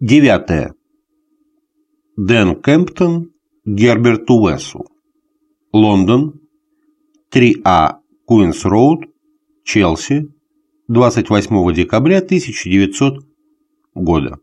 Девятое. Дэн Кемптон Герберту Уэссу. Лондон, 3А Куинс Роуд, Челси, 28 декабря 1900 года.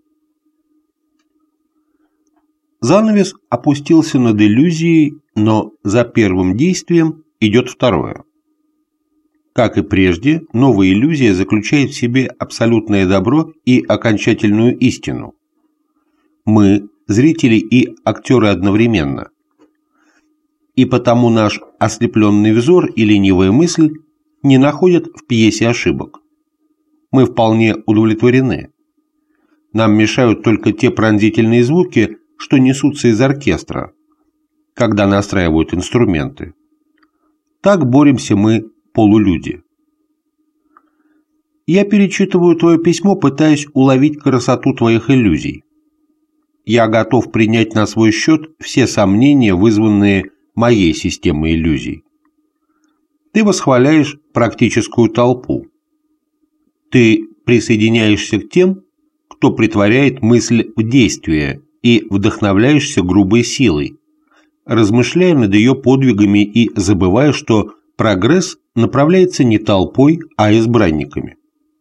Занавес опустился над иллюзией, но за первым действием идет второе. Как и прежде, новая иллюзия заключает в себе абсолютное добро и окончательную истину. Мы – зрители и актеры одновременно. И потому наш ослепленный взор и ленивая мысль не находят в пьесе ошибок. Мы вполне удовлетворены. Нам мешают только те пронзительные звуки, что несутся из оркестра, когда настраивают инструменты. Так боремся мы, полулюди. Я перечитываю твое письмо, пытаясь уловить красоту твоих иллюзий. Я готов принять на свой счет все сомнения, вызванные моей системой иллюзий. Ты восхваляешь практическую толпу. Ты присоединяешься к тем, кто претворяет мысль в действие, и вдохновляешься грубой силой, размышляя над ее подвигами и забывая, что прогресс направляется не толпой, а избранниками.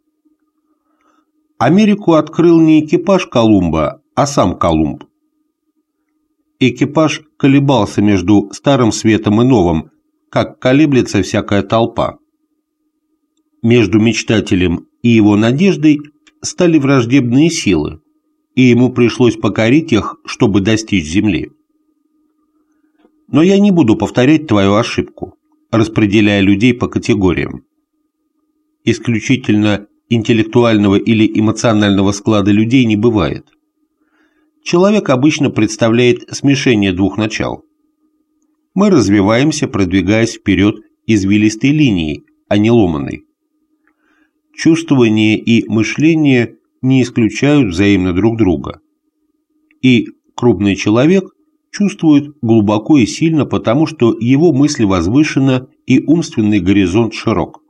Америку открыл не экипаж Колумба, а сам Колумб. Экипаж колебался между старым светом и новым, как колеблется всякая толпа. Между мечтателем и его надеждой стали враждебные силы, и ему пришлось покорить их, чтобы достичь земли. Но я не буду повторять твою ошибку, распределяя людей по категориям. Исключительно интеллектуального или эмоционального склада людей не бывает. Человек обычно представляет смешение двух начал. Мы развиваемся, продвигаясь вперед извилистой линией, а не ломаной. Чувствование и мышление не исключают взаимно друг друга. И крупный человек чувствует глубоко и сильно, потому что его мысль возвышена и умственный горизонт широк.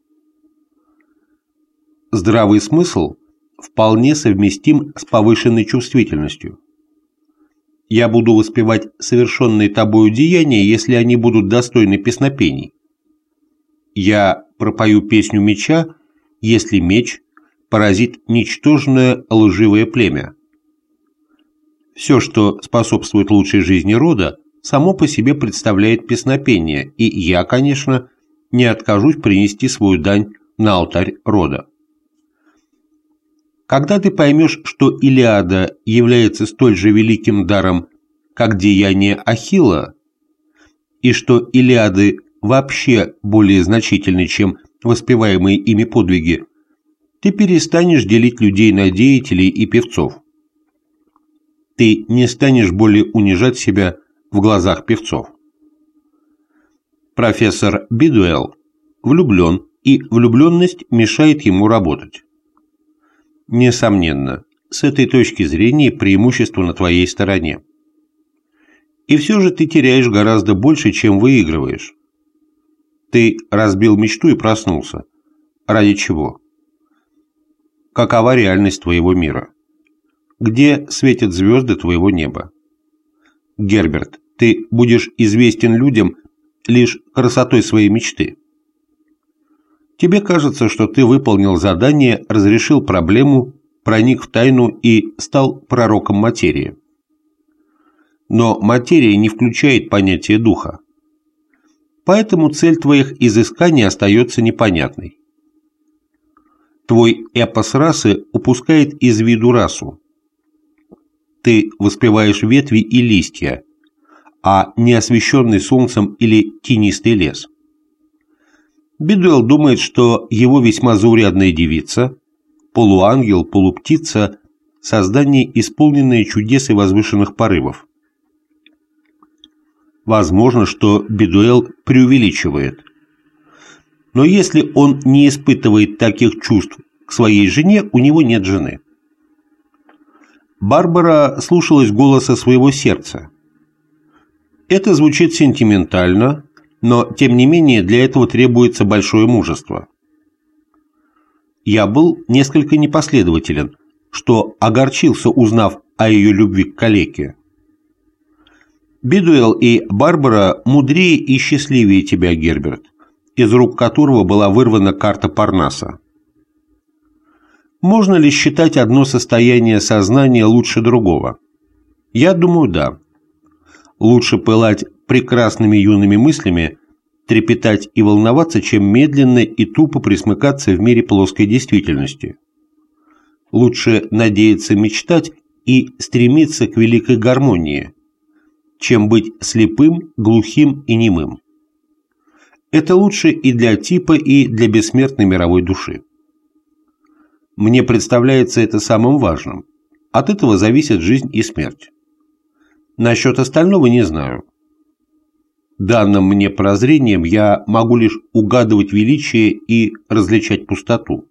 Здравый смысл вполне совместим с повышенной чувствительностью. Я буду воспевать совершенные тобою деяния, если они будут достойны песнопений. Я пропою песню меча, если меч поразит ничтожное лживое племя. Все, что способствует лучшей жизни рода, само по себе представляет песнопение, и я, конечно, не откажусь принести свою дань на алтарь рода. Когда ты поймешь, что Илиада является столь же великим даром, как деяние Ахилла, и что Илиады вообще более значительны, чем воспеваемые ими подвиги, ты перестанешь делить людей на деятелей и певцов. Ты не станешь более унижать себя в глазах певцов. Профессор Бидуэлл влюблен, и влюбленность мешает ему работать. Несомненно, с этой точки зрения преимущество на твоей стороне. И все же ты теряешь гораздо больше, чем выигрываешь. Ты разбил мечту и проснулся. Ради чего? Какова реальность твоего мира? Где светят звезды твоего неба? Герберт, ты будешь известен людям лишь красотой своей мечты. Тебе кажется, что ты выполнил задание, разрешил проблему, проник в тайну и стал пророком материи. Но материя не включает понятие духа. Поэтому цель твоих изысканий остается непонятной. Твой эпос расы упускает из виду расу. Ты воспеваешь ветви и листья, а не освещенный солнцем или тенистый лес. Бидуэлл думает, что его весьма заурядная девица, полуангел, полуптица, создание, исполненное чудес и возвышенных порывов. Возможно, что Бидуэлл преувеличивает. Но если он не испытывает таких чувств к своей жене, у него нет жены. Барбара слушалась голоса своего сердца. Это звучит сентиментально, но, тем не менее, для этого требуется большое мужество. Я был несколько непоследователен, что огорчился, узнав о ее любви к калеке. Бидуэлл и Барбара мудрее и счастливее тебя, Герберт, из рук которого была вырвана карта Парнаса. Можно ли считать одно состояние сознания лучше другого? Я думаю, да. Лучше пылать прекрасными юными мыслями, трепетать и волноваться, чем медленно и тупо присмыкаться в мире плоской действительности. Лучше надеяться мечтать и стремиться к великой гармонии, чем быть слепым, глухим и немым. Это лучше и для типа, и для бессмертной мировой души. Мне представляется это самым важным. От этого зависит жизнь и смерть. Насчет остального не знаю. Данным мне прозрением я могу лишь угадывать величие и различать пустоту.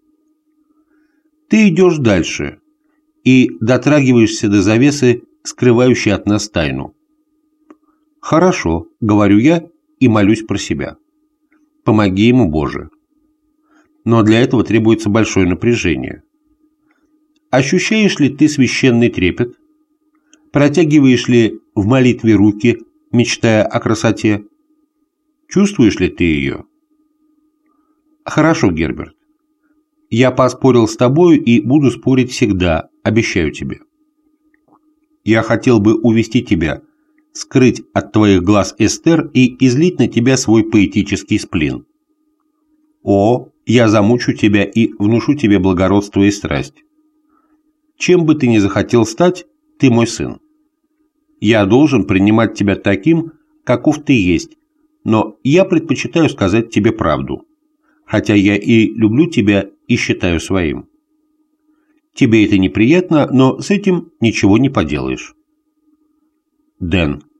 Ты идешь дальше и дотрагиваешься до завесы, скрывающей от нас тайну. «Хорошо», — говорю я и молюсь про себя. «Помоги ему, Боже». Но для этого требуется большое напряжение. Ощущаешь ли ты священный трепет? Протягиваешь ли в молитве руки, мечтая о красоте? Чувствуешь ли ты ее? Хорошо, Герберт. Я поспорил с тобою и буду спорить всегда, обещаю тебе. Я хотел бы увести тебя, скрыть от твоих глаз Эстер и излить на тебя свой поэтический сплин. О, я замучу тебя и внушу тебе благородство и страсть. Чем бы ты ни захотел стать, ты мой сын. Я должен принимать тебя таким, каков ты есть, но я предпочитаю сказать тебе правду, хотя я и люблю тебя и считаю своим. Тебе это неприятно, но с этим ничего не поделаешь. Дэн.